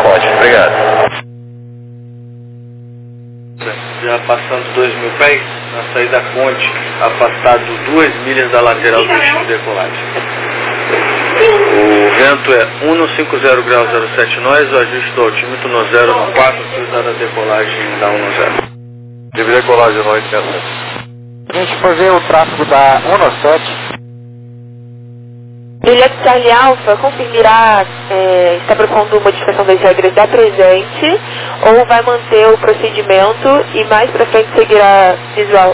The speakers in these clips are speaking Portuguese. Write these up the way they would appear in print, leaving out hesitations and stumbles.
Ótimo, obrigado. Já passando 2.000 pés, na saída da ponte, afastado 2 milhas da lateral do destino de decolagem. O vento é 150 graus 07 nós, o ajuste do altímetro no 0 no 4, utilizado a decolagem da 190. Tive decolagem no 867. A gente fazer o tráfego da 197. Juliette Charlie Alpha confirmará, está propondo modificação das regras da presente ou vai manter o procedimento e mais para frente seguirá visual?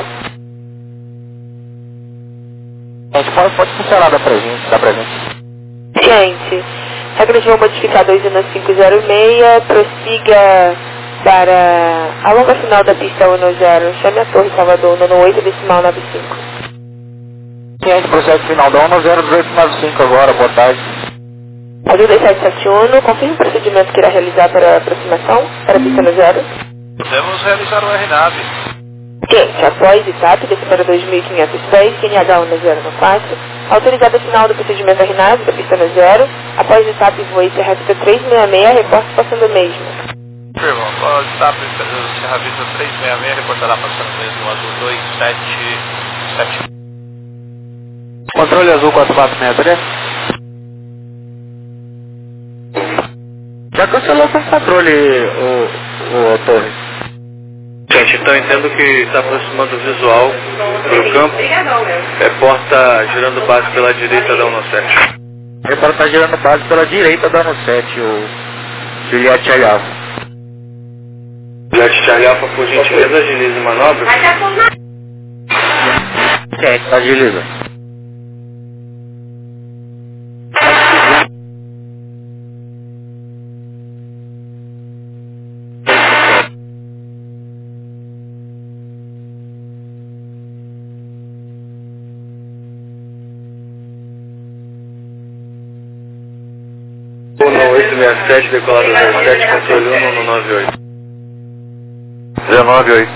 Pode funcionar da presente. Ciente. Regras vão modificar 21506, prossiga para a longa final da pista 10, chame a Torre Salvador, 18 decimal 95. Ciente, processo final da 101895 agora, boa tarde. Azul 2771, confirme o procedimento que irá realizar para a aproximação, para a pista 0. Podemos realizar o RNAV. Quente, após etapa, desce para 2.500 pés, QNH 1094, autorizado a final do procedimento RNAV da pista 0, após etapa e voe Serra Vista 366, reporte passando o mesmo. Firma, após etapa Serra Vista 366, reportará passando mesmo azul 277. Controle azul 4463. Já cancelou com o controle, o Torre. Gente, então entendo que está aproximando o visual para o campo. Reporta girando base pela direita da 197. Repara está girando base pela direita da 197, o Juliette Charlie Alpha. Juliette Charlie Alpha, por gentileza, agilize a manobra. Ciente, agiliza. No 867, decolado 07, controle 1 no 98. 198.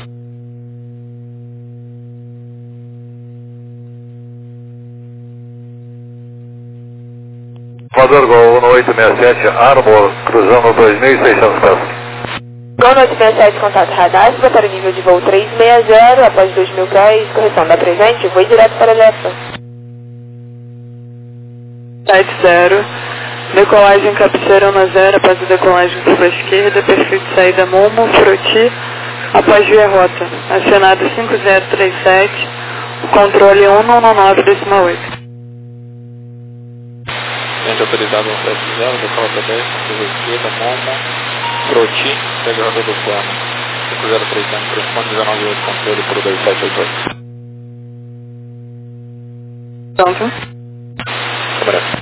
Equador Gol 1867, Armor, cruzando 2.600 pés. Gol 867, contato radar, para o nível de voo 360, após 2.000 pés, correção da presente, voo direto para Lefa. 70, decolagem cabeceira 10, após a decolagem para a esquerda, perfil de saída Momo, Froti, após via rota, acionado 5037, controle 119 decimal 8. Gente autorizado 170, decola para 10, controle esquerda, Momo, Froti, segue a rota do plano, 5030, telefone 198, controle por 2788. Pronto. Câmara.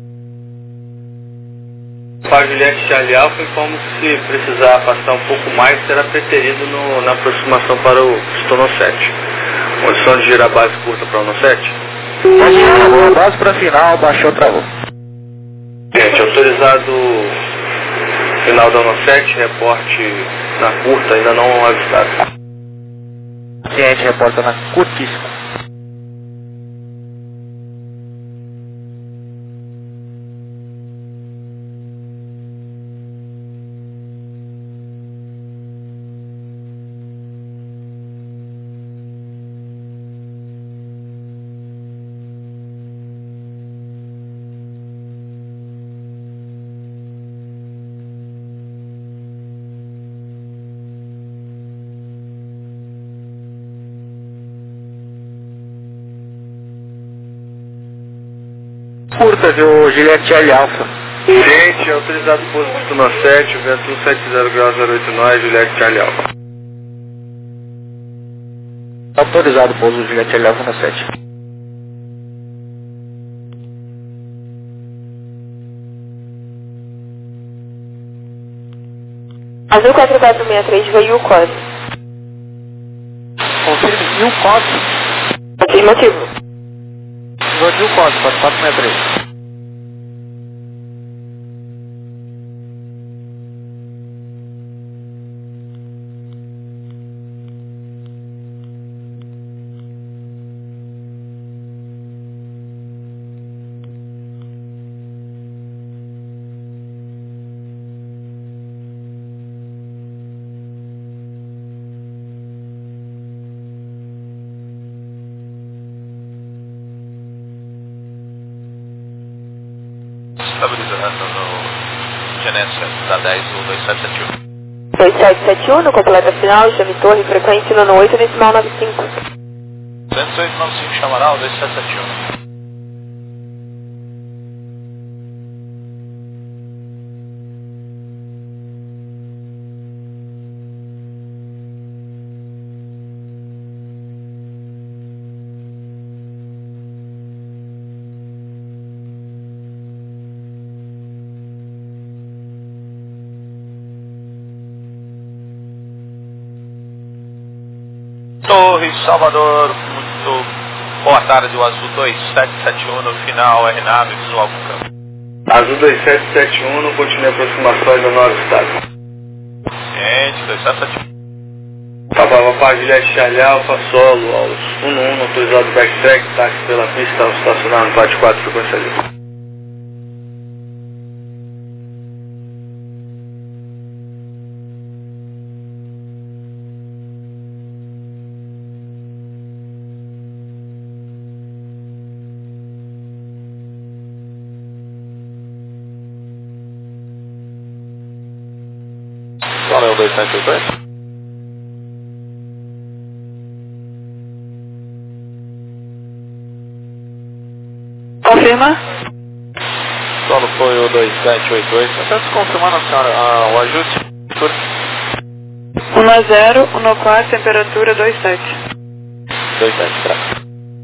Para Juliette Charlie Alpha, informo que se precisar afastar um pouco mais, será preterido na aproximação para o pistão 7. Condição de girar base curta para o 7. Travou, base para final, baixou, travou. Gente, autorizado final da 7, reporte na curta, ainda não avistado. Ciente, reporta na curtíssima. Curta, viu, Juliette Charlie Alpha. Gente, autorizado pouso pistão 7, vento 170 graus 08 nós, Juliette Charlie Alpha. Autorizado pouso Juliette Charlie Alpha no 7. Azul 4463, veio o código. Confirme, e o código? Afirmativo. Invadiu o código, 4463. estabilizando no GNSS da 10 ou 2771. 2771, no completo final, chame torre, frequência no 8 decimal 95. 20895 chamará o 2771. Torre Salvador, muito boa tarde, o Azul 2771 no final, RNAV, visual com campo. Azul 2771, não continue aproximações do nosso estado. Ciente, 2771. Acabava para Juliette Charlie Alfa, solo, aos 11, autorizado backtrack, táxi pela pista, ao estacionar no 44, frequência livre. Qual é o 2782? Confirma? Solo foi o 2788. Apenas confirmando, senhora, o ajuste. 1-0, 1-4, temperatura 27. 27, pra.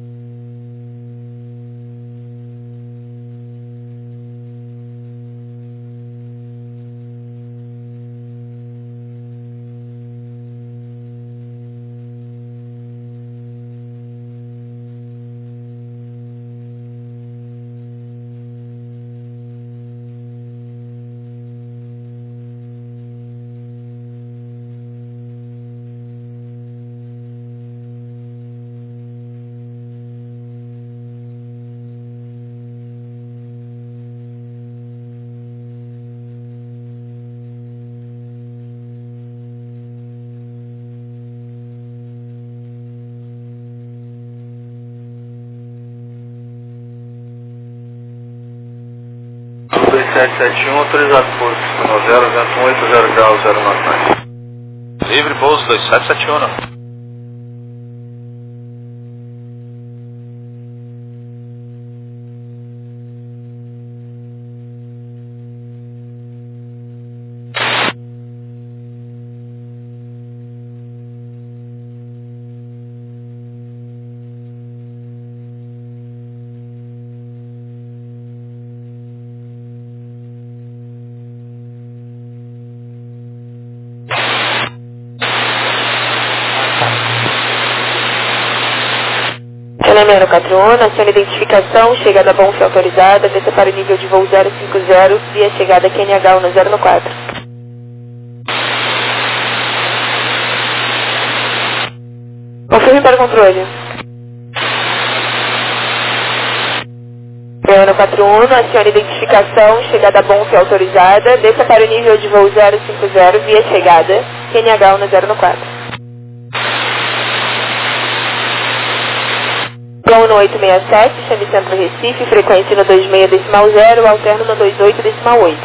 Azul 2771, autorizado por 90, vento 80 graus, 099. Livre, pouso 2771. Não. Elemento 41, acione identificação, chegada Bonf autorizada, desça para o nível de voo 050, via chegada QNH 1014. Confirme para o controle. Elemento 41, acione identificação, chegada Bonf autorizada, desça para o nível de voo 050, via chegada QNH 1014. Plano no 867, chame Centro Recife, frequência no 26 decimal 0, alterno no 28 decimal 8.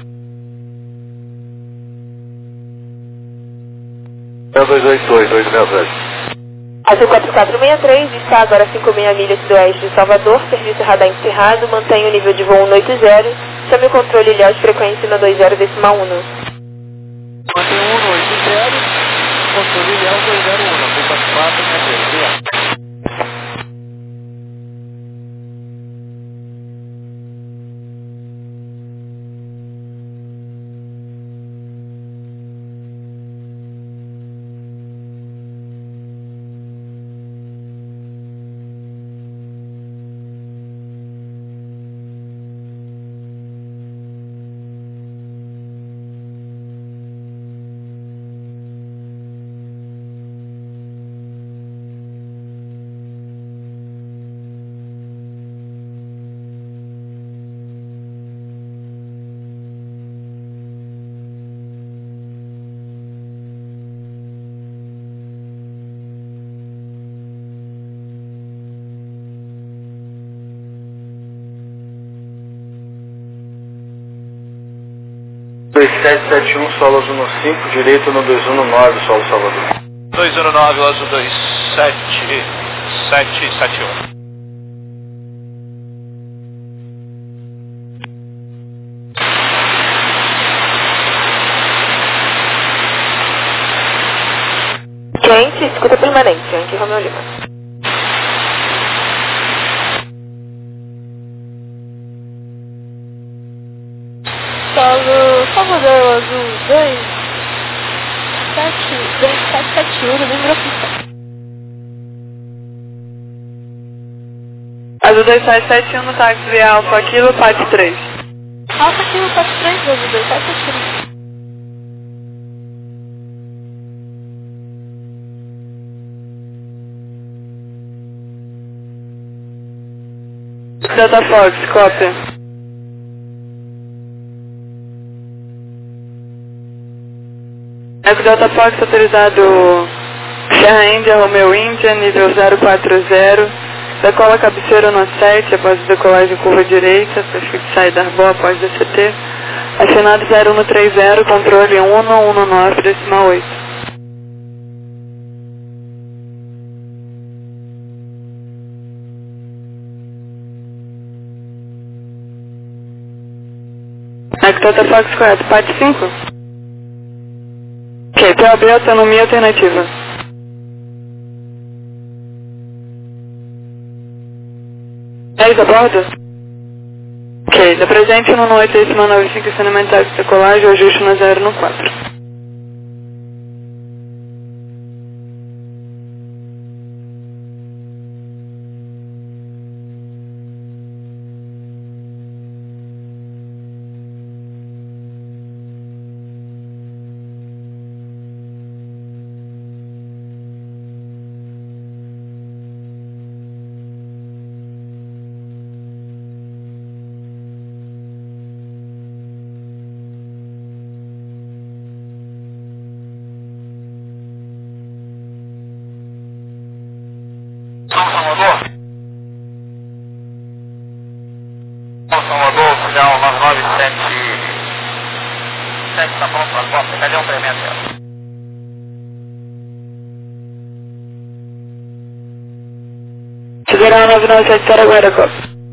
É o 282, 267. Azul 4463, está agora a 5,5 milhas sudoeste de Salvador, serviço radar encerrado, mantenha o nível de voo 180, chame o controle Ilhéus, frequência no 20 decimal 1. Mantém 180, controle Ilhéus 201, foi 44, minha vez. 2771, solo azul no 5, direito no 219, solo Salvador. 219, azul 27771. Quente, escuta permanente, Yankee Romeo Lima. Solo Salvador, azul 2771, número oficial. Azul 2771 no táxi Alfa Kilo Pat 3. Alfa Kilo Pat 3, azul 2771. Delta Fox, copy. Eco Delta Fox autorizado Serra Índia, Romeo Índia, nível 040, decola cabeceira no 7, após decolagem curva direita, perfil de saída Arbó após DCT, acionado 0130, controle 119,8. Eco Delta Fox correto, PAT 5? Ok, POB autonomia alternativa. A bordo? Ok, da presente no 895 ensinamento de decolagem, o ajuste no 0 no 4. Salvador, filial 997 está pronto para a porta, cadê um tremendo? Federal 997 Paraguaira, copy.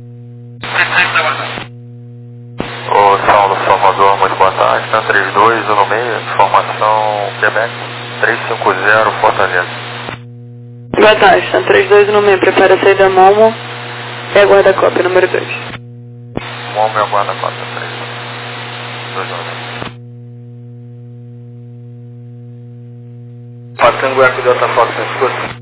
Ô Saulo Salvador, muito boa tarde, na 3216, informação Quebec, 350 Fortaleza. Boa tarde, na 3216, prepara a saída Momo e aguarda a cópia número 2. Momo e aguarda a cópia 3. Passando o eco Delta Fox na escuta.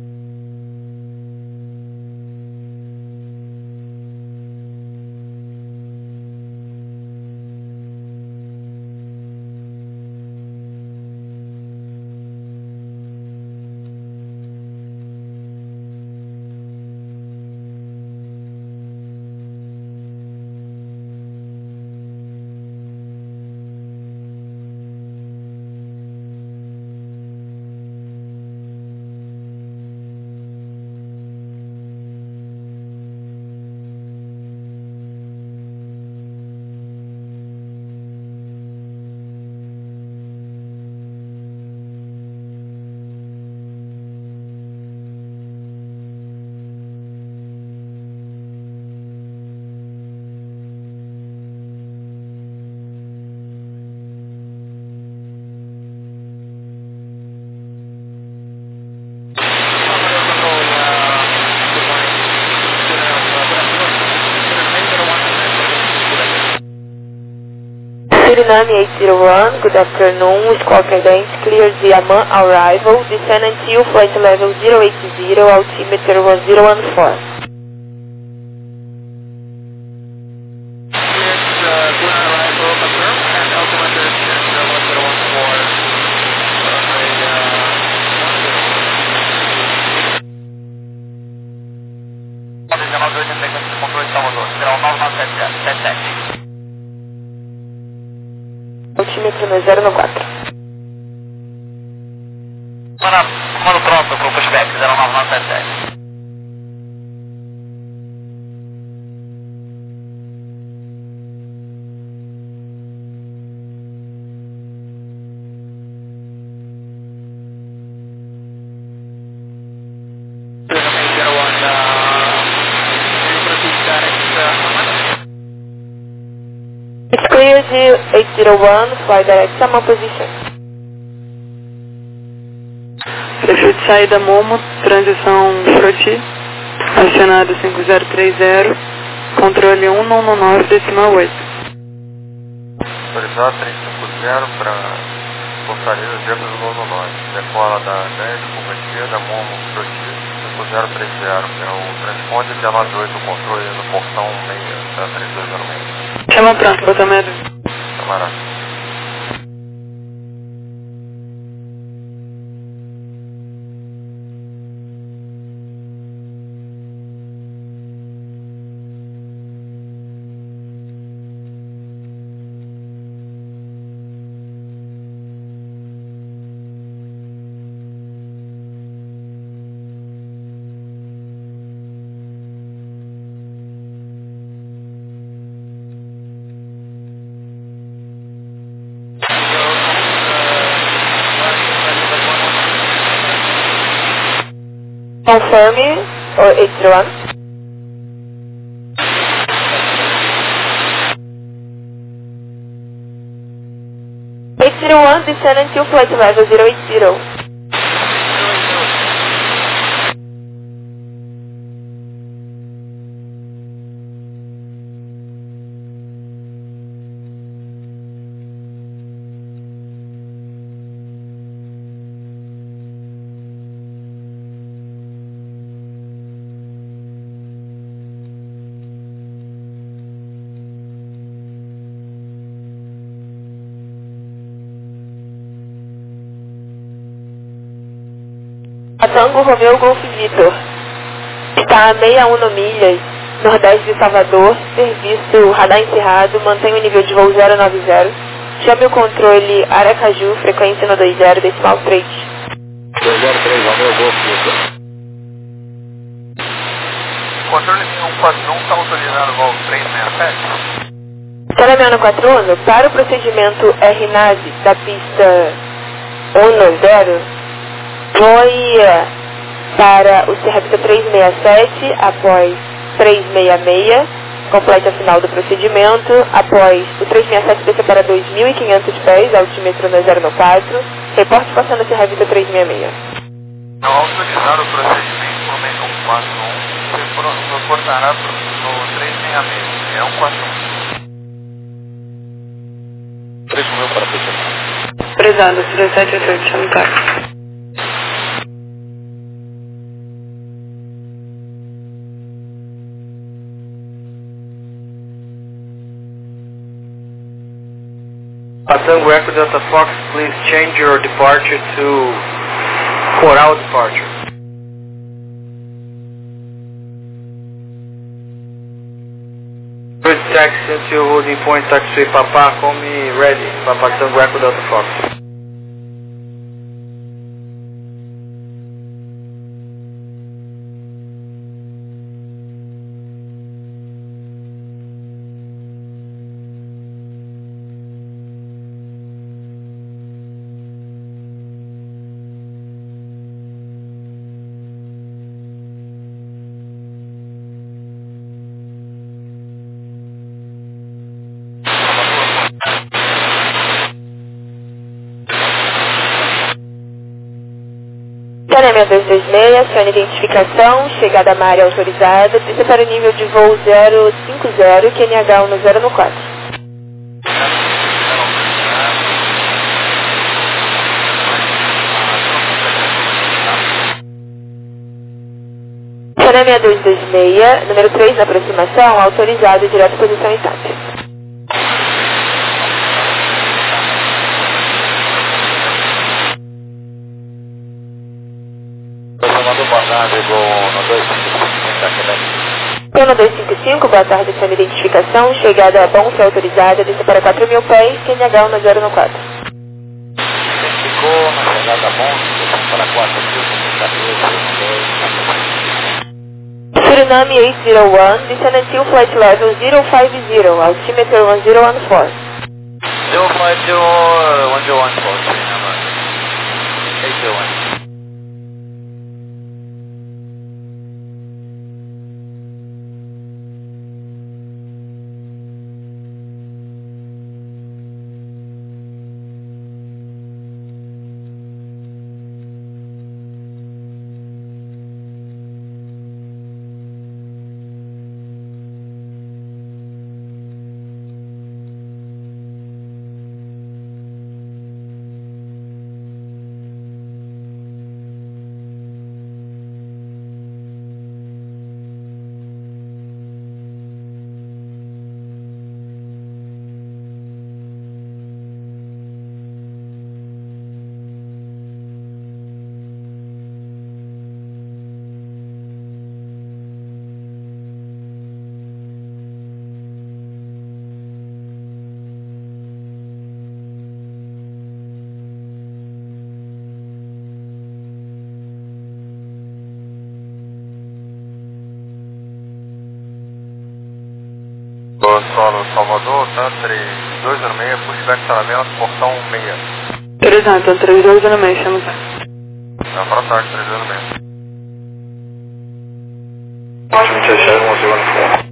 Suriname 801, good afternoon, Squawk Cadence, clear the Amman arrival, descend until flight level 080, altimeter 1014. Altímetro no 0 no 4. Mano pronto pro pushback 09977. 801, fly direct summon position. Perfil de saída Momo, transição Froti, acionado 5030, controle 199, decimal 8. Autorizado 350 para Fortaleza, dentro do Nono Norte. Decola da 10, curva esquerda, Momo, Froti, 5030. É o transponder 198, o controle no portão 6, da 3206. Chama pronto, bota medo. Camarada. Confirm or 801. Descend until flight level 080. Tango Romeo Golf Vitor. Está a 61 milhas, nordeste de Salvador, serviço radar encerrado, mantém o nível de voo 090. Chame o controle Aracaju, frequência no 20, decimal 3. 203, Romeo Golf Vitor. Controle 141 está autorizado o voo 367? Telemiano 41, para o procedimento RNAV da pista 10, foi para o Serrapita 367, após 366, complete a final do procedimento, após o 367 descer para 2.500 pés, altímetro no 094, reporte passando a Serrapita 366. Não autorizar o procedimento por meio do 141, reportará no 366, é 141. 3 Romeo para pista. Prezado, 3788, chama o carro. Tango Echo Delta Fox, please change your departure to Coral departure. Good taxi until holding point taxi Papa, call me ready, Papa Tango Echo Delta Fox. Saneamento 226, acione identificação, chegada à área autorizada, desça para o nível de voo 050, QNH 1014. Saneamento 226, número 3 na aproximação, autorizado, direto posição e TAP. Tema 255, boa tarde, acione identificação, chegada a Bonfim autorizada, desça para 4.000 pés, QNH 1014. Identificou, na chegada Bonfim, para 4.000, Suriname 801, descend until flight level 050, altimeter 1014. 050, 1014, Suriname. 801. solo Salvador, tá? 3206, pushback Salamento, portão 6. Horizontal, 3206, estamos lá. Boa tarde, 3206. Ótimo, Chechero, um segundo.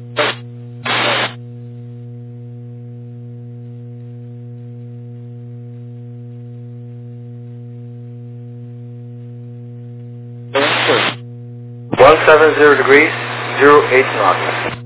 One 70 degrees, 08 knots.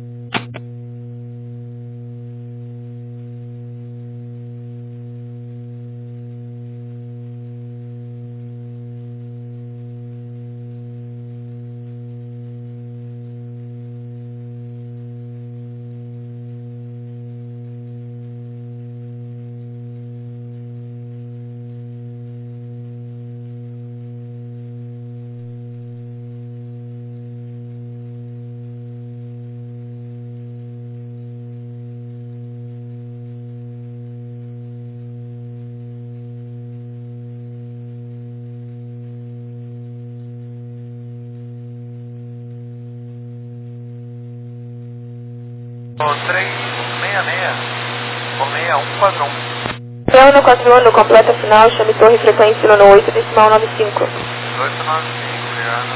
O 366, por 6141. Plano 41, completa final, chame torre frequência no 8 decimal 95. 895, obrigado.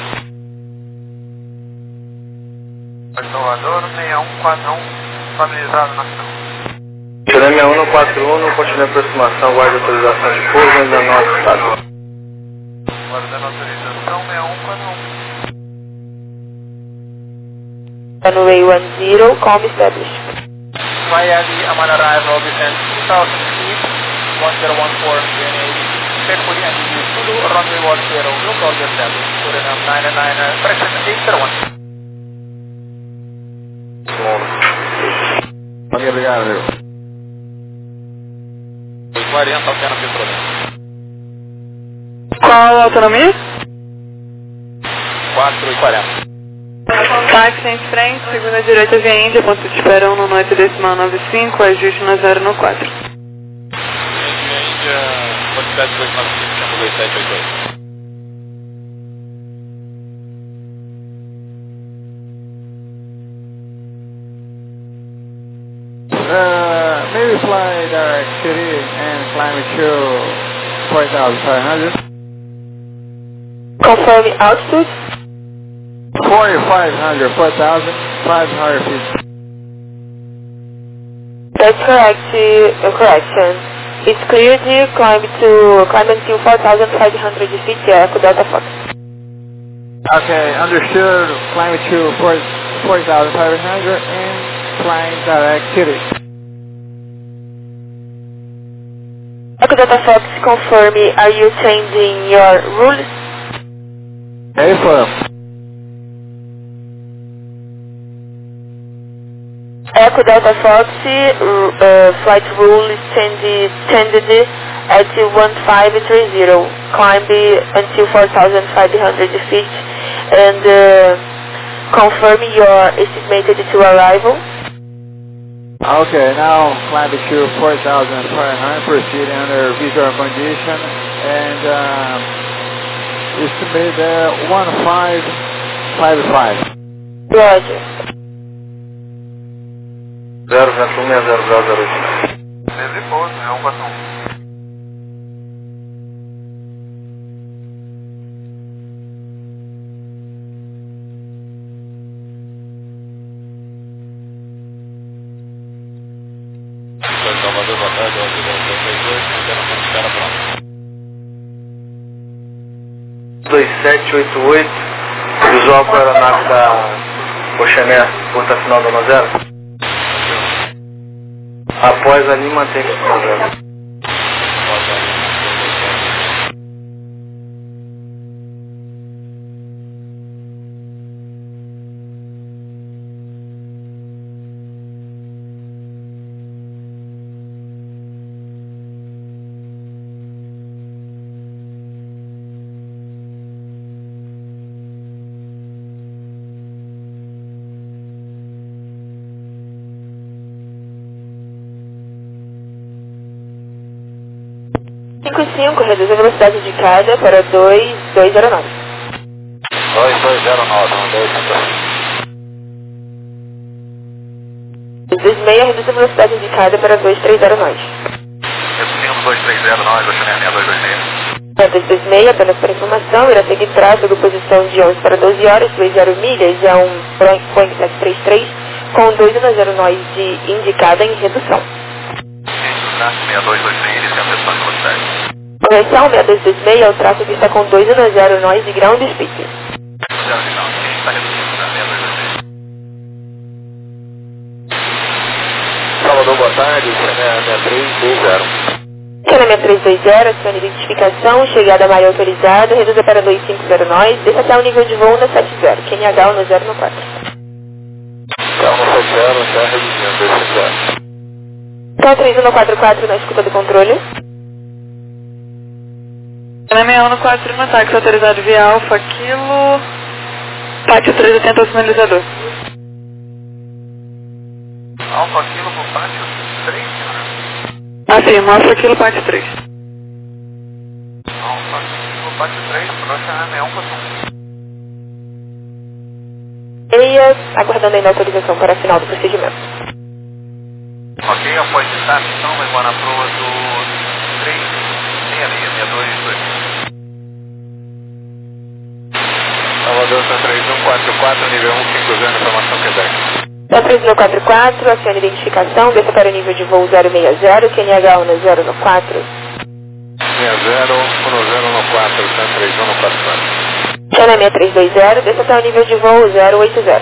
Salvador, 6141, familiarizado na ação. Chorame 141, continue a aproximação, guarde autorização de pouso, ainda não estado. Guardando autorização, 6141. Runway 10, calm established. Miami, Amman arrival, descent 2000 feet, 1014 VNA, carefully and use Zulu, runway 10, local established, Suriname 99, correction 801. Ok, obrigado, amigo. 40, Alcena Petrolina. Qual a autonomia? 4:40. Táxi em frente, segunda direita via Índia, ponto de espera 1 no 8 decimal 95, ajuste na 0 no 4. Índia, quantidade 295, chama 2788. Maybe fly direct city and climb to 4,500. Confirm altitude. 4,500 feet. That's correct. Correction. It's clear to climb until 4,500 feet. Echo Delta Fox. Okay, understood. Climb to 4,500 and flying direct city. Echo Delta Fox, confirm. Are you changing your rules? Hey, firm. Echo Delta Fox, flight rule is changed at 1530. Climb until 4,500 feet and confirm your estimated to arrival. Okay, now climb to 4,500, proceed under visual condition and estimate 1555. Roger. 0,160,008. Beleza e pouso, 6141. Salvador, boa tarde, 11:32, interação de espera pronta. 2788, visual com a aeronave da Oxané, porta final da 0. Após ali, mantém-se no 0. Reduz a velocidade de queda para 2209. 2209, 1200. 226, reduz a velocidade indicada para 230 nós. Reduzimos 230 nós, Oceania 226. 226, apenas para informação, irá seguir tráfego, posição de 11 para 12 horas, 20 milhas, é um Boeing 733, com 210 nós de indicada em redução. 6226, iniciando redução de velocidade. Correção, 6226, o tráfego está com 210 nós de ground speed. Está reduzindo, né? 6226. Salvador, boa tarde, Oceania 6320. Canamento 320, acione identificação, chegada à área autorizada, reduza para 250 nós, desça até o nível de voo na 70, QNH 1094. Calma 70, está reduzindo, 250. Então 3144 na escuta do controle. Canamento 141, táxi autorizado via Alfa Kilo, pátio 380 ao sinalizador. Alfa Kilo por pátio 3, senhora. Afirma, Alfa Kilo, pátio 3. Alfa Kilo, pátio 3, Oceania 141. EIA, aguardando ainda a autorização para a final do procedimento. Ok, após estar, então, vai embora na proa do 36662. Salvador, São 3144, nível 150, informação Quebec. Da 3044, acione identificação, desça para o nível de voo 060, QNH 1094. 601014, São 3144. China 6320, desça até o nível de voo 080. 080,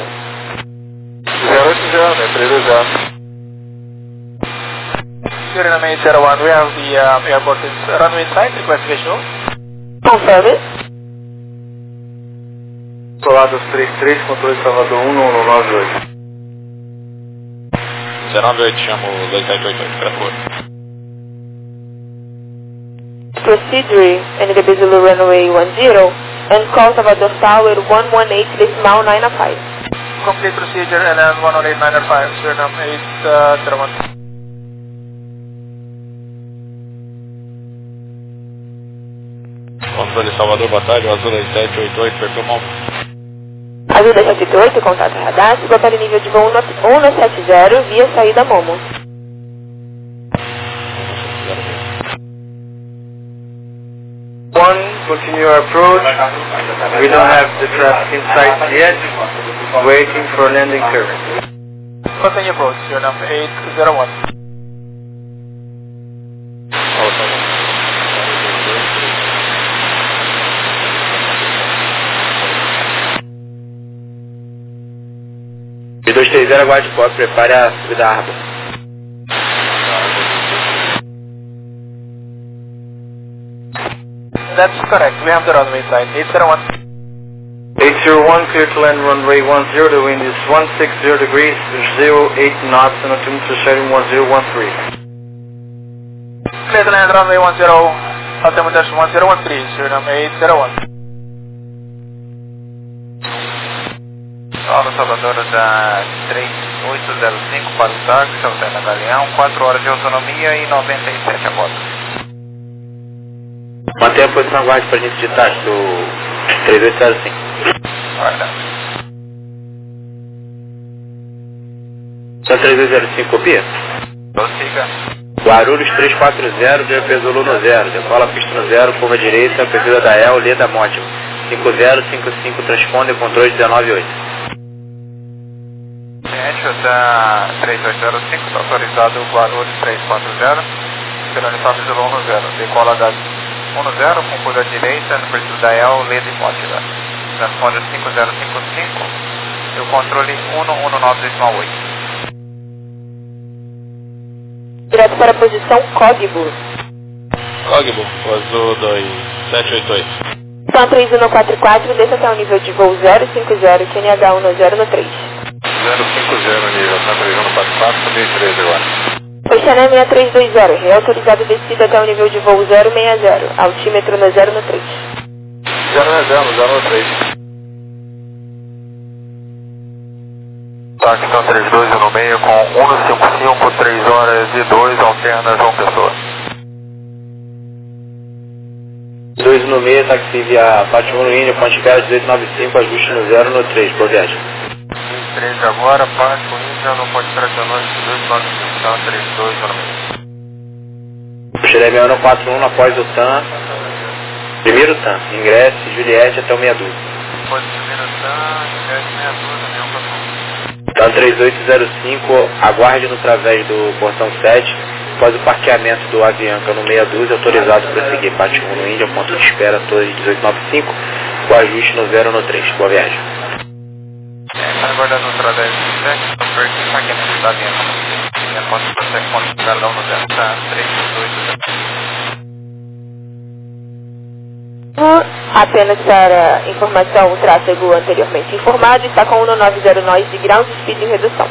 né? 320. Sierra 01, we have the airport is runway inside, request visual. Confirm it. Controlados 33, controle Salvador 1198. 098, chamo 2788, por favor. Procedure, NDB Zulu runway 10, and call Salvador Tower 118 decimal 905. Complete procedure LN 10895, Sierra 801. Controle Salvador, boa tarde, Azul 2788, perfil Momo. Azul 278, contato radar, suba para o nível de voo 170 via saída Momo. One, continue your approach. We don't have the traffic in sight yet. Waiting for landing curve. Continue approach, Sierra 801. E 230, aguarde pós, prepare a subida à árvore. That's correct, we have the runway inside, 801. 801, clear to land runway 10, the wind is 160 degrees, 08 knots, and altimeter sharing 1013. Clear to land runway 10, altimeter 1013, Sierra 801. Paulo Salvador da 3805 para o táxi, Saltana Galeão, 4 horas de autonomia e 97 a volta. Mantenha a posição aguarde para início de taxa do 3805. Guarda. Só 3805, copia? Prossiga. Guarulhos 340, VP Zulu no 0, decola pista no 0, curva direita, precisa da EL, Leda Monte. 5055, transponder, controle 198. Da 3805, está autorizado o Guarulhos 340, pelo uniforme Zulu 10. Decola da 10 com curva direita, no perfil da EL, Leda e Mótila. Transponder 5055 e o controle 119,8. Direto para a posição Cogbo. Cogbo, Azul 2788. Então 3144, desça até o nível de voo 050, QNH 1093. 050, nível, São 3144, subiu 13 agora. Oceania 6320, reautorizado descida até o nível de voo 060, altímetro no 0 no 3. 003. Táxi 32 no meio com 155, 3 horas e 2, alterna João Pessoa. 2 no meio, taxi via Pátio Moinho, Ponte Pé, 1895, ajuste no 0 no 3, por viagem. 13 agora, Pátio já no ponte tracional, 1895, TAM 3206. Xereme 141 após o TAM, primeiro TAM, ingresse Juliette até o meia dúzia. Após o primeiro TAM, ingresse meia dúzia, avião para TAM 3805, aguarde no través do portão 7, após o parqueamento do Avianca no meia dúzia, autorizado para seguir parte 1 no Índia, ponto de espera, torre 1895, com ajuste no 0 no 3. Boa viagem. Está aguardando no través do 7, o parqueamento da Avianca. Ponto de espera, ponto de espera, no 0, TAM 3806. Apenas para informação, o tráfego anteriormente informado está com 190 nós de ground speed em redução.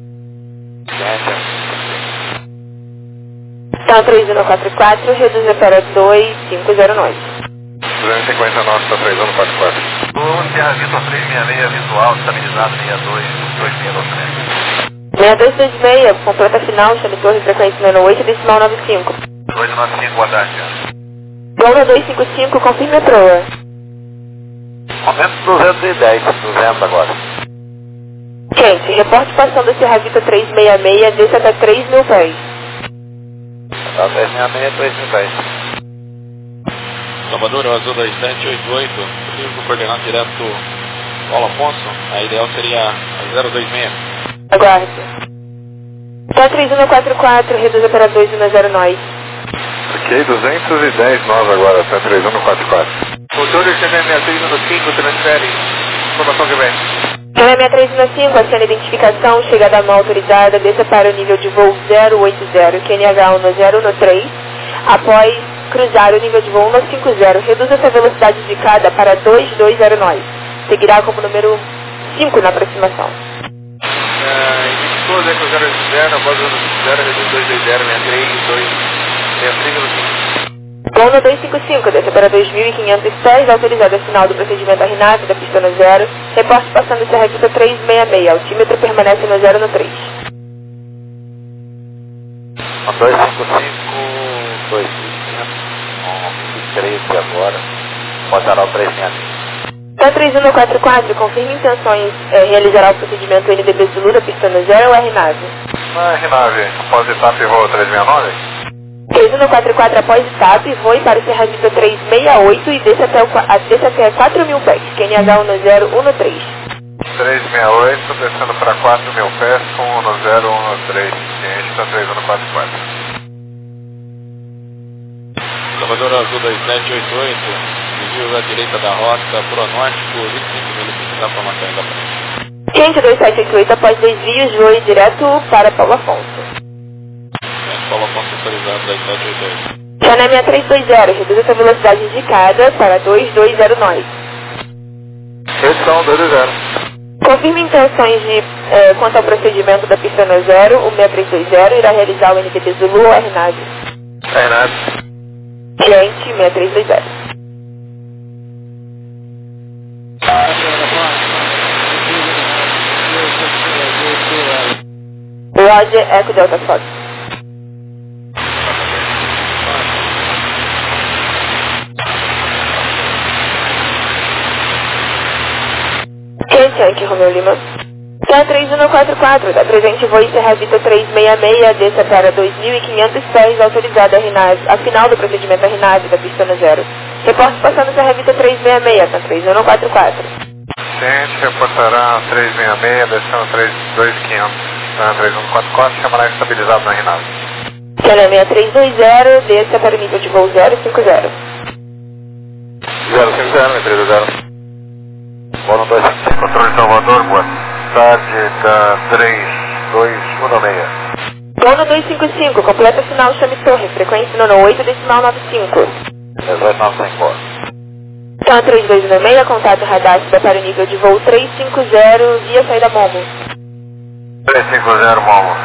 Então 3144, reduz para 250 nós. 259 para 3144. O Sierra Vitor 366, visual, estabilizado 62, 2623. 6226, completa final, chame torre, frequência 98, decimal 95. 295, boa tarde. Plano 255, confirme a proa. Aumento 210 agora. Quente, reporte passando a Sierra Vitor 366, desce até 3.000 pés. Tá 366, 3.000 pés. Salvador, Azul 2788, preciso do coordenado direto Paulo Afonso, a ideal seria a 026. Aguarde. Tá 3144, reduza para 210 nós. Ok, 210 nós agora, tá 3144. Motor CNM 315, transfere. Informação que vem. CNM 315, acena identificação, chegada mal autorizada, desça para o nível de voo 080, QNH 11013, após cruzar o nível de voo 150, reduza sua velocidade indicada para 220 nós. Seguirá como número 5 na aproximação. Indicou 080, após o 0, reduz 220, 63, Gol 255, desça para 2.500 pés, autorizado a final do procedimento RNAV da pista no 0, reporte passando Serra Vista 366, altímetro permanece no 0 no 3. 255, 13 agora, pode dar o 366. Tá 3144, confirme intenções, realizará o procedimento NDB Zulu da pista no 0 ou RNAV? R9, após etapa e voo 369? 3144 após etapa, voe para o Serra Vista 368 e desça até 4.000 pés, QNH 10113. 368, descendo para 4.000 pés com 10113, ciente da 3144. Salvador, Azul 2788, desvio à direita da rota, pro norte, por 25 minutos, dá para matar ainda frente. Quente 2788 após desvios, voe direto para Paulo Afonso. Paulo Afonso autorizado da 788. Xaname 320, reduza sua velocidade indicada para 220 nós. Redução 220. Confirme intenções quanto ao procedimento da pista no 0, o 6320 irá realizar o NDB Zulu ou RNAV. RNAV. Gente, 6320. Roger, Eco Delta Fox. Yankee Romeo Lima. Tá 3144, da presente voo Serra Vista 366, desça para 2.500 pés, autorizada a final do procedimento RNAV da pista no 0. Reporte passando Serra Vista 366, tá 3144. Ciente, reportará 366, descendo 2.500, tá 3144, chamará estabilizado na RNAV. Canal 6320, desça para o nível de voo 050. 050, 320. Bono 255, controle Salvador, boa tarde, da 3216. Bono 255, completa sinal, chame torre, frequência 98, decimal 95. 1895. Então 3216, contato radar para o nível de voo 350, via saída Momo. 350, Momo.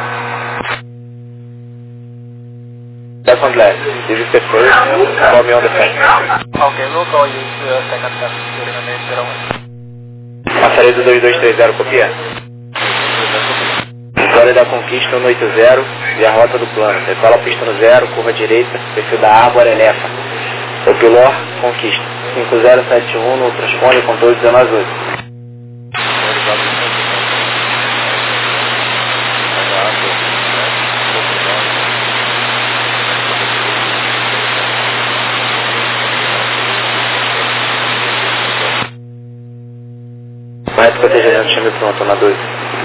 Second left, this is the first, call me on the second. Okay, we'll call you second left, during the name 01. Passaria do 2230, copia? Vitória da Conquista 180 e a rota do plano. Decola a pista no 0, curva direita, perfil da Árvore, Elefa. O Pilor, Conquista. 5071 no transponder, controle 198. Protegimento, chame pronto, na 2.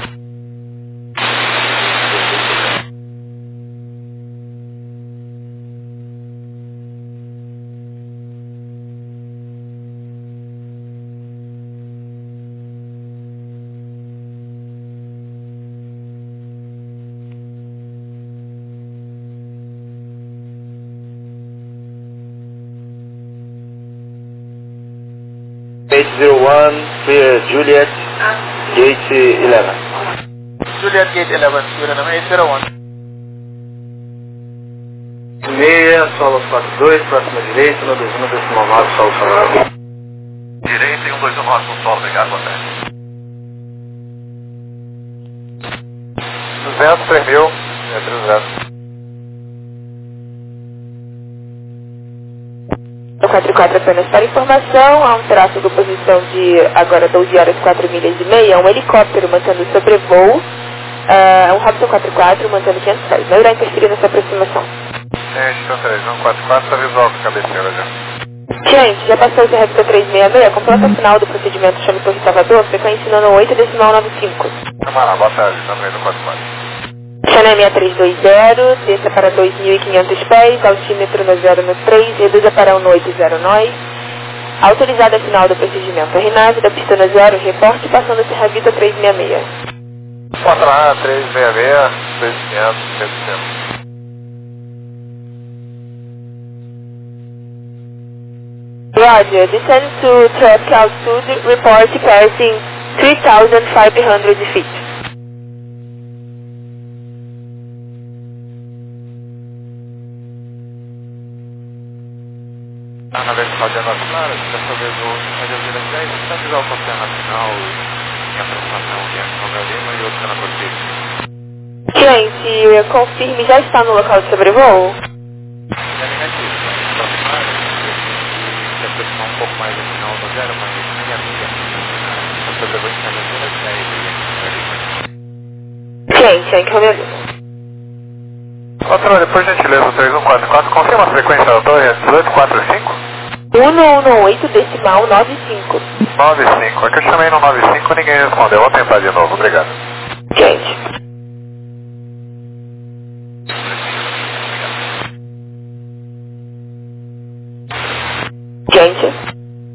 Clear Juliet, Gate 11. Juliet Gate 11, Juliet 801. Meia, solo 42, próxima direita, 121 decimal 9, solo sonoro. Direita e 129 no solo, obrigado, boa tarde. 200, 3000, 300. 44 apenas para informação, há um tráfego posição de agora 12 horas 4 milhas e meia, um helicóptero mantendo sobrevoo, um Robson 44 mantendo 500 pés. Não irá interferir nessa aproximação. Então, 3144, tá visual com a cabeceira já. Gente, já passou o CRFT 366, completa a final do procedimento chame Torre Salvador, frequência no 8 decimal 95. Camará, boa tarde, também no 44. Channel 6320, desça para 2.500 pés, altímetro no 0 no 3, reduza para 180 nós. Autorizada a final do procedimento. RNAV da pista no 0, reporte passando o Serravita 366. Contra A, 366, 2500, 700. Roger, descend to traffic altitude, report passing 3,500 feet. Na vertical de águas claras, dessa vez o Radioavião 10 está visual com a cena final em aproximação entre o meu Lima e outro senador Pires. Gente, confirme, já está no local de sobrevoo? É negativo, aproximar, se aproximar um pouco mais do final do 0, mas nem a milha. A sobrevivência é 10 Gente, em que Romeu Lima. Controle, por gentileza, 3144, confirma a frequência da torre, 1845? 118 decimal 95. 95, é que eu chamei no 95 ninguém respondeu, vou tentar de novo, obrigado. Gente. Gente.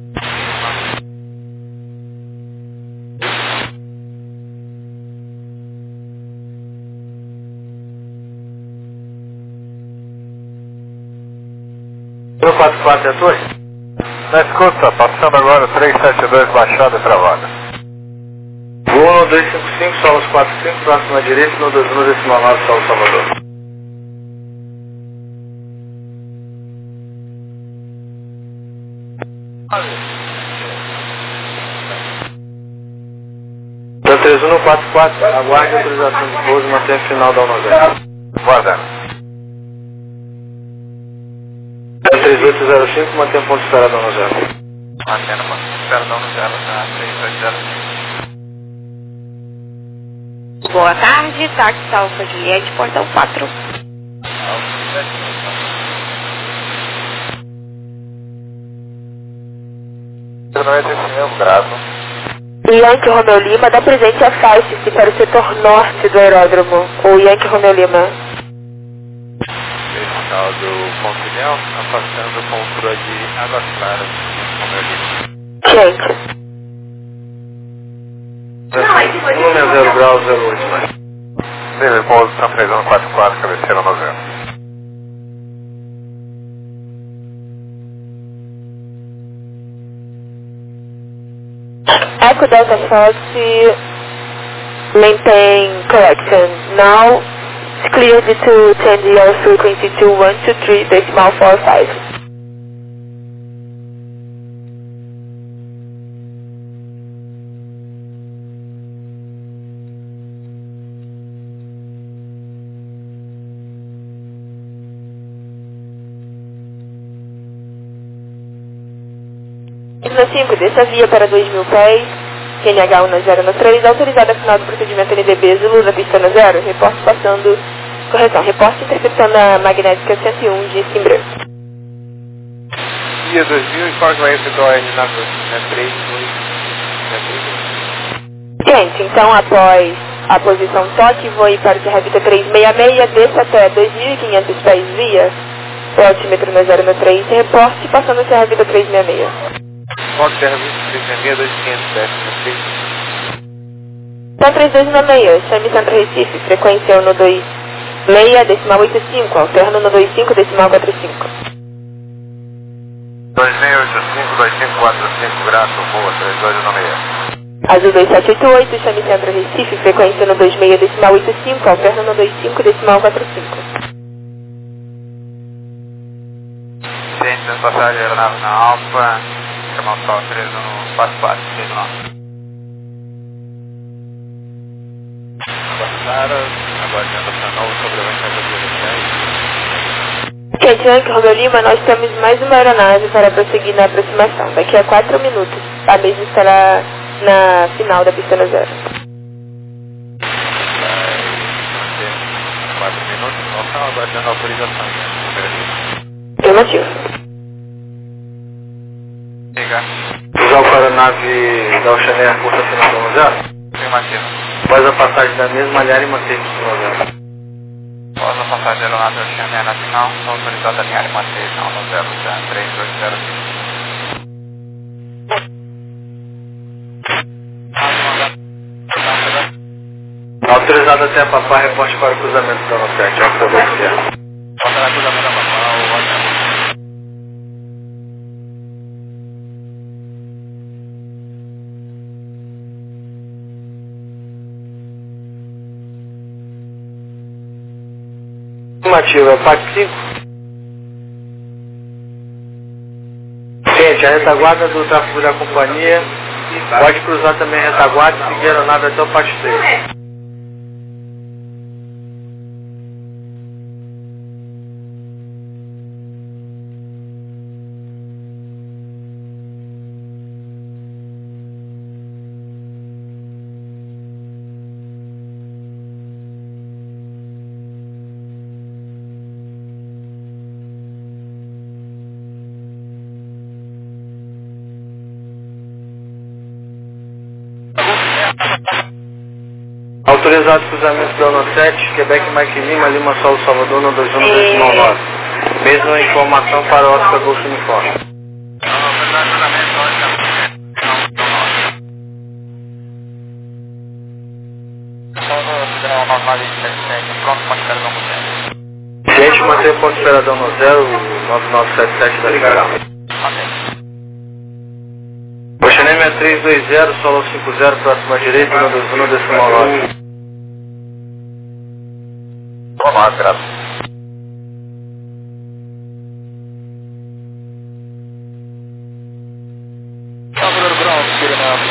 No 44 é a torre? Na escuta, passando agora 372, baixada e travada. Voo no 255, solos 45, próxima direita, no 21 decimal 9, solo Salvador. Da 3144, aguarde a autorização de pouso e mantenha final da 190. Guardando. 3805, mantém ponto de espera da 190. Mantendo ponto de espera da 190, tá? 3805. Boa tarde, táxi Alfa Juliette, portão 4. Não é desse mesmo grado. Yankee Romeu Lima, dá presente a faixa para o setor norte do aeródromo. O Yankee Romeu Lima. Final do Pontilhão, afastando com altura de Águas Claras, como eu disse. Gente. 0 graus 08 mais. Dele, pouso São Freirão 44, cabeceira 90. Echo Delta Fox, maintain correction. Now, it's cleared to change your frequency to 123 decimal 45. No 5, desça via para 2.000 pés, QNH 10 no 3, autorizada a final do procedimento NDB Zulu na pista no 0, reporte passando, correção, reporte interceptando a magnética 101 de Simbreu. Dia 2000 e Parkway Vitória na 3, 2, Gente, então após a posição toque, voe para o Serravita 366, desça até 2.500 pés via o altímetro no 093 e reporte passando o Serravita 366. Fox Serravita 366, 2.500 pés, Então 3296, chame Centro Recife, frequência no 26,85, alterno no 25,45. 2685, 2545, grato, boa, 3296. Azul 2788, chame Centro Recife, frequência no 26,85, alterno no 25,45. Ciência, passagem aeronave na Alfa, chamar o sol 13 no espaço básico, 69. Passaram, aguardando para novo sobrevivente da Gente, Yankee Romeu Lima, nós temos mais uma aeronave para prosseguir na aproximação. Daqui a 4 minutos, a mesma estará na final da pista 0. 4 minutos, nós estamos aguardando a autorização. Afirmativo. Liga. Usar a aeronave da Oceania curta final do 0? Afirmativo. Após a passagem da mesma, alinhar e manter no 0. Após a passagem da aeronave Oceania na final, são autorizados a alinhar e manter no 03205. Autorizado até a Papá, reporte para o cruzamento da 7, October Sierra. Falta a cruzamento da Papá, o hotel. Afirmativa, PAC 5. Gente, a retaguarda do tráfego da companhia pode cruzar também a retaguarda e seguir a aeronave até o PAC 3. Autorizado cruzamento da ONU 7, Quebec Mike Lima, Lima Solo Salvador, no 21,9. Mesma informação para o Oscar Golf Uniforme. Gente, manter ponto de esperadão no 0, 9977 da Liga. Oceania 6320, solo 50, próxima direita, no 21,9. Vamos, grato. Salvador Brown, Suriname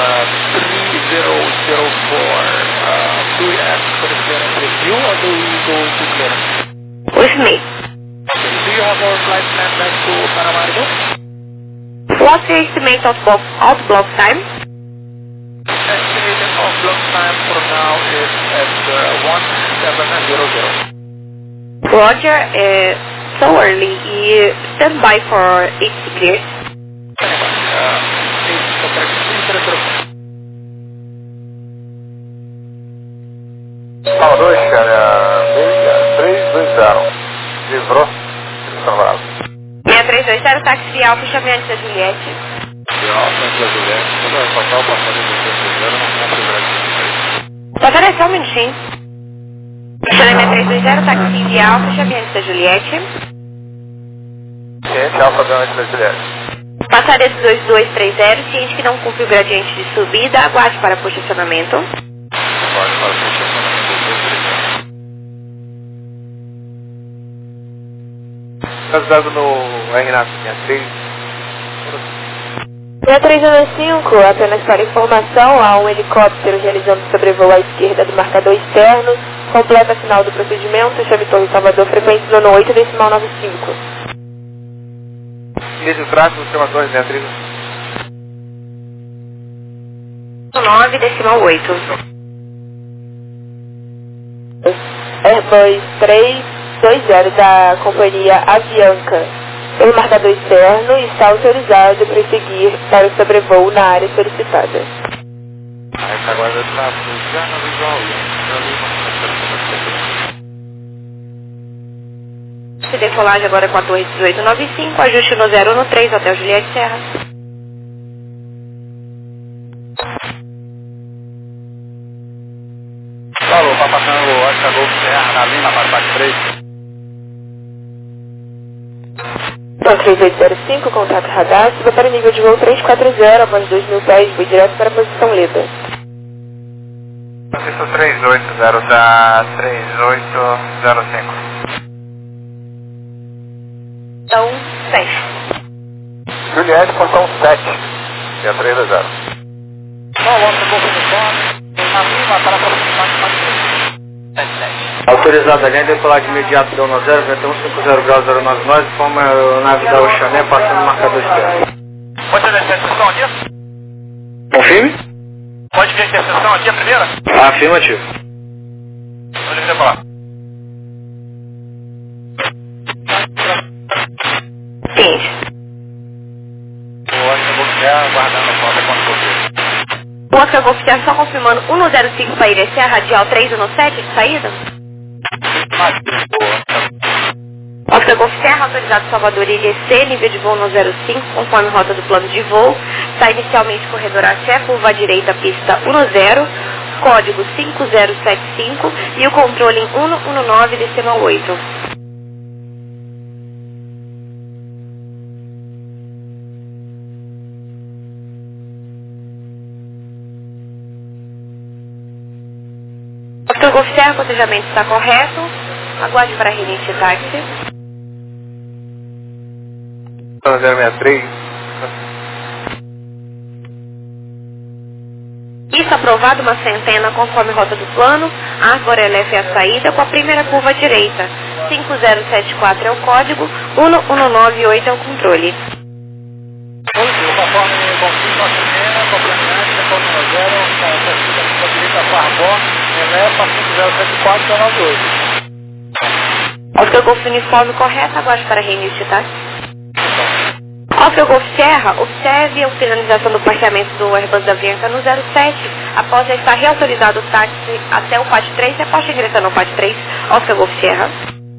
3004. Do we ask for the clearance with you or do we go to clearance? With me. Okay. Do you have our flight plan back to Panama? What's your estimate of block time? Estimated off block time for now is at 1700. Roger, so early. Stand by for it to clear. Salvador, cara, 320. Livrou, trabalhado. 6320, táxi Alfa, chame antes da Juliette. Pode só um minutinho. Chame 6320, táxi Alfa, chame antes da Juliette. Ciente, Alfa antes da Juliette. Passaria 2230, ciente que não cumpre o gradiente de subida, aguarde para posicionamento. Casado no RNAC 6315, apenas para informação, há um helicóptero realizando sobrevoo à esquerda do marcador externo, completa a final do procedimento, chame Torre Salvador, frequência no 8,95. Início do tráfego, chama Torre 9,8. Airbus 320 da companhia Avianca, pelo marcador externo, está autorizado a prosseguir para o sobrevoo na área solicitada. A retaguarda está já no visual e Decolagem agora com a torre 1895, ajuste no 013, Hotel Juliette Serra. Alô, tá passando o Oscar Golf Serra na Lima para o Parque 3. Então, 3805, contato radar, suba para o nível de voo 340, após 2.000 pés, voo direto para a posição Leda. Francisco 3800 da 3805. Então, 7. Juliette, portão 7, que é 320. Bom, Oscar Golf uniforme, na Lima para a posição 77. Autorizado a linha, decolagem imediato da 10, vento 150 graus 09 nós, forma a aeronave da Oxané passando o marcador de terra. Pode ver a sessão aqui? Confirme? Pode ver a sessão aqui, a primeira? Afirmativo. Pode vir falar. Seguinte. O Oscar Golf Serra aguardando a porta quando for. O Oscar Golf Serra só confirmando 105 para Ilha Serra, radial 317 de saída. Oscar Golf Serra, autorizado Salvador IGC, nível de voo no 05, conforme rota do plano de voo. Está inicialmente corredor Axé, curva à direita, pista 10, código 5075 e o controle em 119, decimal 8. Oscar Golf Serra, o cotejamento está correto. Aguarde para reinício de táxi. 063. Isso aprovado, uma centena conforme rota do plano. Agora LF é a saída com a primeira curva à direita. 5074 é o código, 1198 é o controle. Conforme confirma a centena, complementante, depois no 0, com a direita Farbó, eleva 5074 para 98. Oscar Golf uniforme correto, aguarde para reinício de táxi. Oscar Golf Serra, observe a finalização do parqueamento do Airbus da Avianca no 07. Após já estar reautorizado o táxi até o PAT 3, você pode ingressar no PAT 3, Oscar Golf Serra.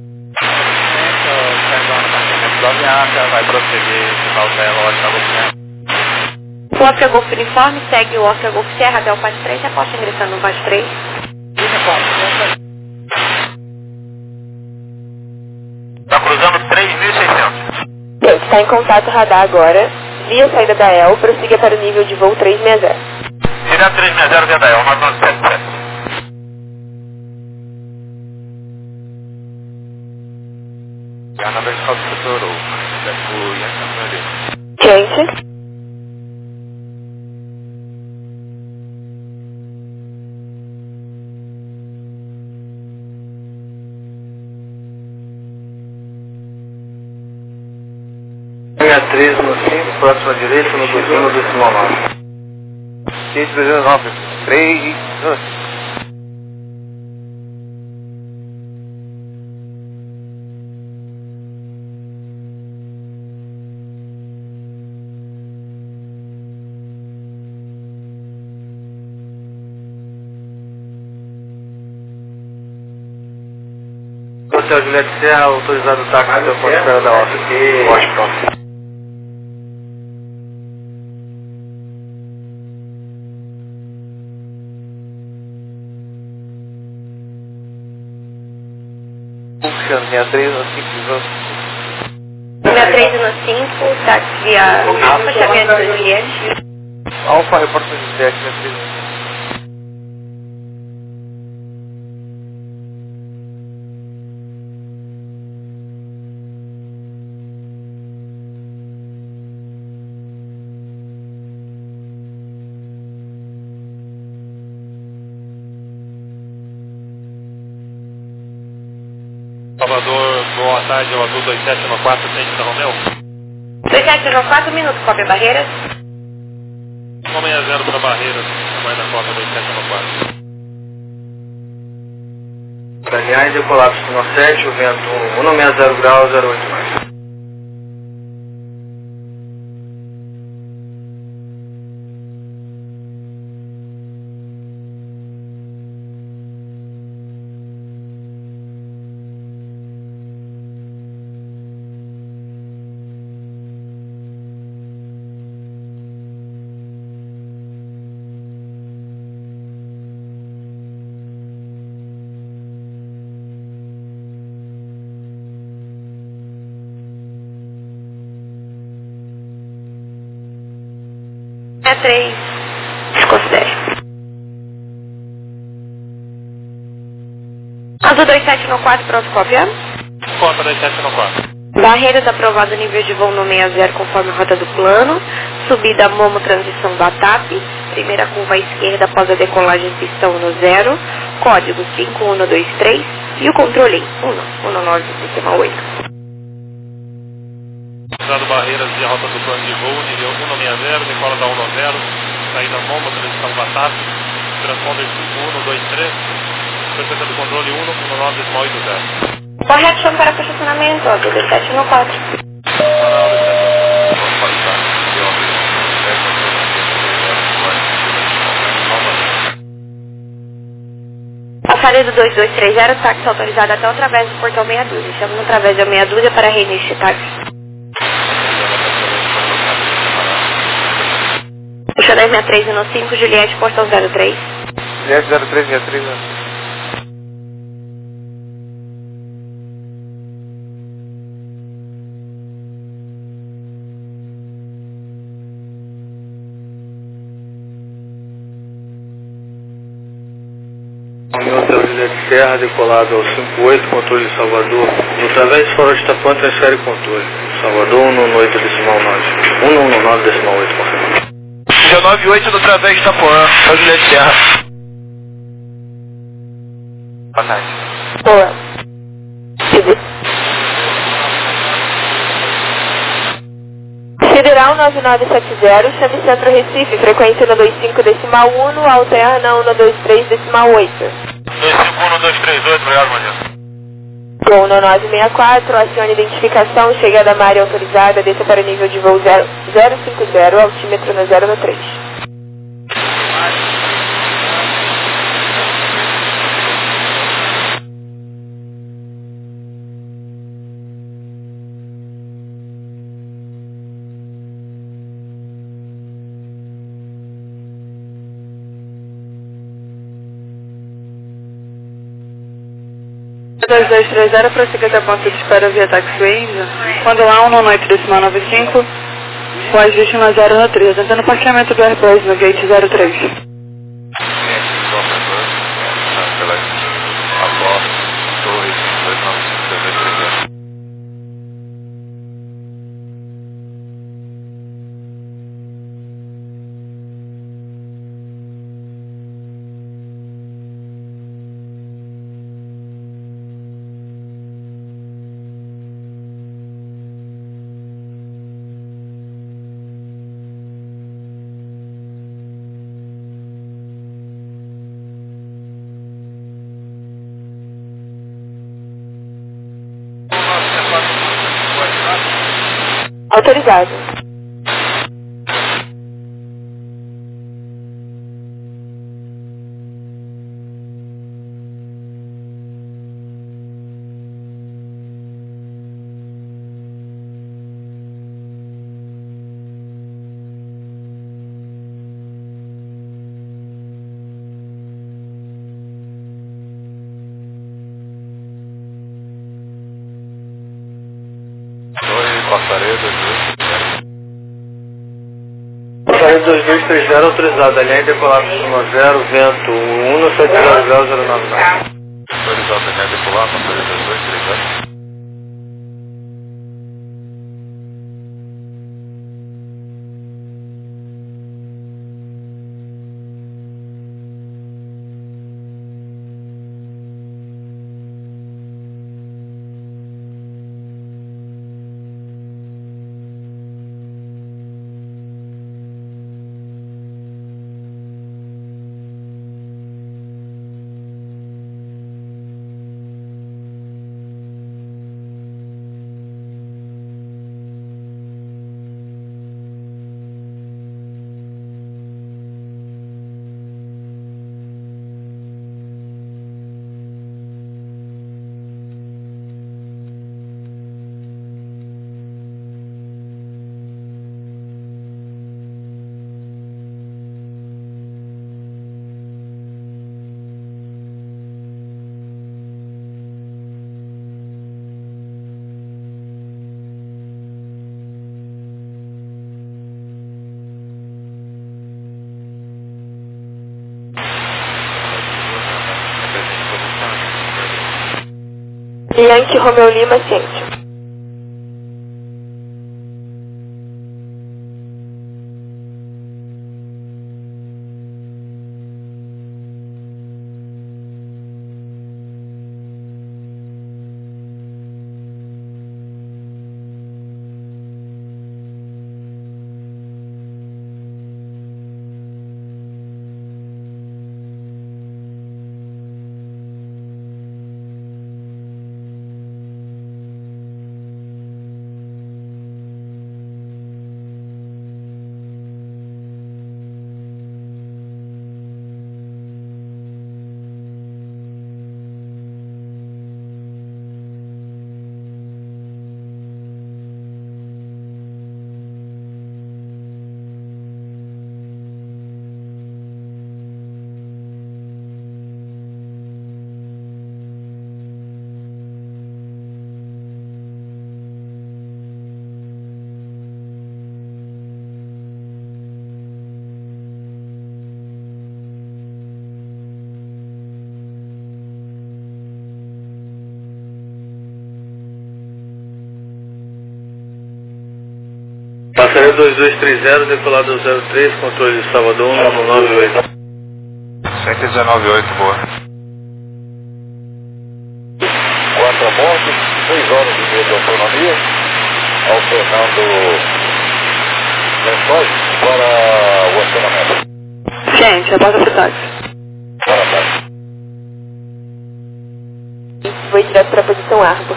Da Avianca, vai prosseguir para o hotel Oscar Golf Serra. O Oscar Golf uniforme segue o Oscar Golf Serra até o PAT 3, você pode ingressar no PAT 3. Está cruzando 3.600. Gente, está em contato radar agora. Via saída da EL, prossiga para o nível de voo 360. Direto 360 via da EL, 9977. Já na vertical do setor, o Yankee ali. Gente. Linha 13 no 5, próximo à direita, no 21 no decimal 9. 539, 3, Hotel Juliette Serra, autorizado o táxi até o ponto de espera da Oscar. Washington. Puxando, 63 no 5, 63 no 5, táxi via Alfa, Xavier de Juliette. Alfa, reporta de 10, 63. Salvador, boa tarde, o azul 2794, frente da Romeu. 2794 minutos, cópia barreiras. 160 para Barreiras, aguarda a cópia 2794. Aliás, decolado no 7, o vento 160 graus 08 mais. 63, desconsidere. Azul 2794, pronto, cópia. Cópia 2794. Barreiras aprovado nível de voo no 60 conforme a rota do plano. Subida Momo, transição da TAP. Primeira curva à esquerda após a decolagem pistão no 0. Código 5123. E o controle 119,8. Usado barreiras via rota do plano de voo, nível 160, decola da 190, saída Momo, transição da TAP. Transponder 5123. Frequência do controle 119,80. Correção para posicionamento, Azul 2794. Passarela do 2230, táxi autorizado até através do portão meia dúzia. Estamos através da meia dúzia para reinício de táxi. Puxa 1063 no 5, Juliette, portão 03. Juliette 0363. Hotel Juliette Serra, decolado ao 58, controle de Salvador. No través de Farol de Itapuã, transfere controle. Salvador 118 decimal 9. 119 decimal 8, confirmado. 98 no través de Itapuã, Hotel Juliette Serra. Boa tarde. Boa. Sideral 9970, chame Centro Recife, frequência 125 decimal 1, alterna 123 decimal 8. 251-238, obrigado, Maria. Gol no 964, acione identificação, chegada à área autorizada, desça para nível de voo 050, altímetro no 013. Dois 230, prossiga até a ponta de espera via taxiway. Quando lá 1 decimal 95, o ajuste na 013, entrando no parqueamento do Airbus no gate 03. Autorizado. Passaredo 2230, autorizado, alinha decolado cima 0, vento 170009. Autorizado, alinha decolar, passaredo 2230. Yankee Romeo Lima, ciente. Passageiro 2230, decolado 03, controle de Salvador 198. 119,8, boa. 4 a bordo, 6 horas e meia de autonomia, alternando lençóis para o acionamento. Ciente, aborda para o táxi. Para táxi. Vou direto para a posição Arbor.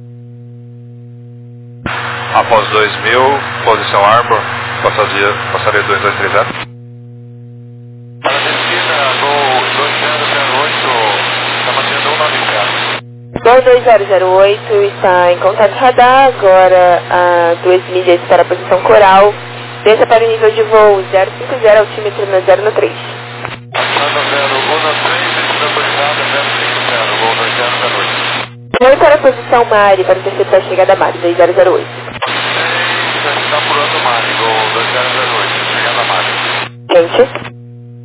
Após 2000, posição Arbor, passaria 2230. Para descida, Gol 2008, está mantendo 190. Gol 2008 está em contato radar, agora a 2 milhas para a posição Coral. Desça para o nível de voo 050, altímetro na 013. Passando 013, descida autorizada 050, Gol 2008. Vou para a posição Mari para interceptar a chegada Mari 2008. Está pulando o Mari, Gol 2008, chegando a Mari. Gente.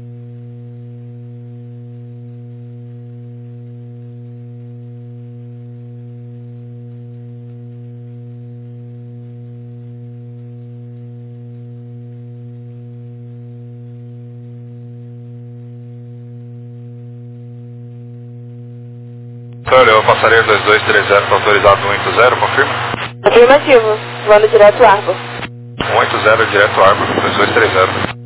Senhor, eu passaria 2230 para autorizado 180, confirma? Afirmativo. Voando direto Arbor. 180 direto Arbor, 2230.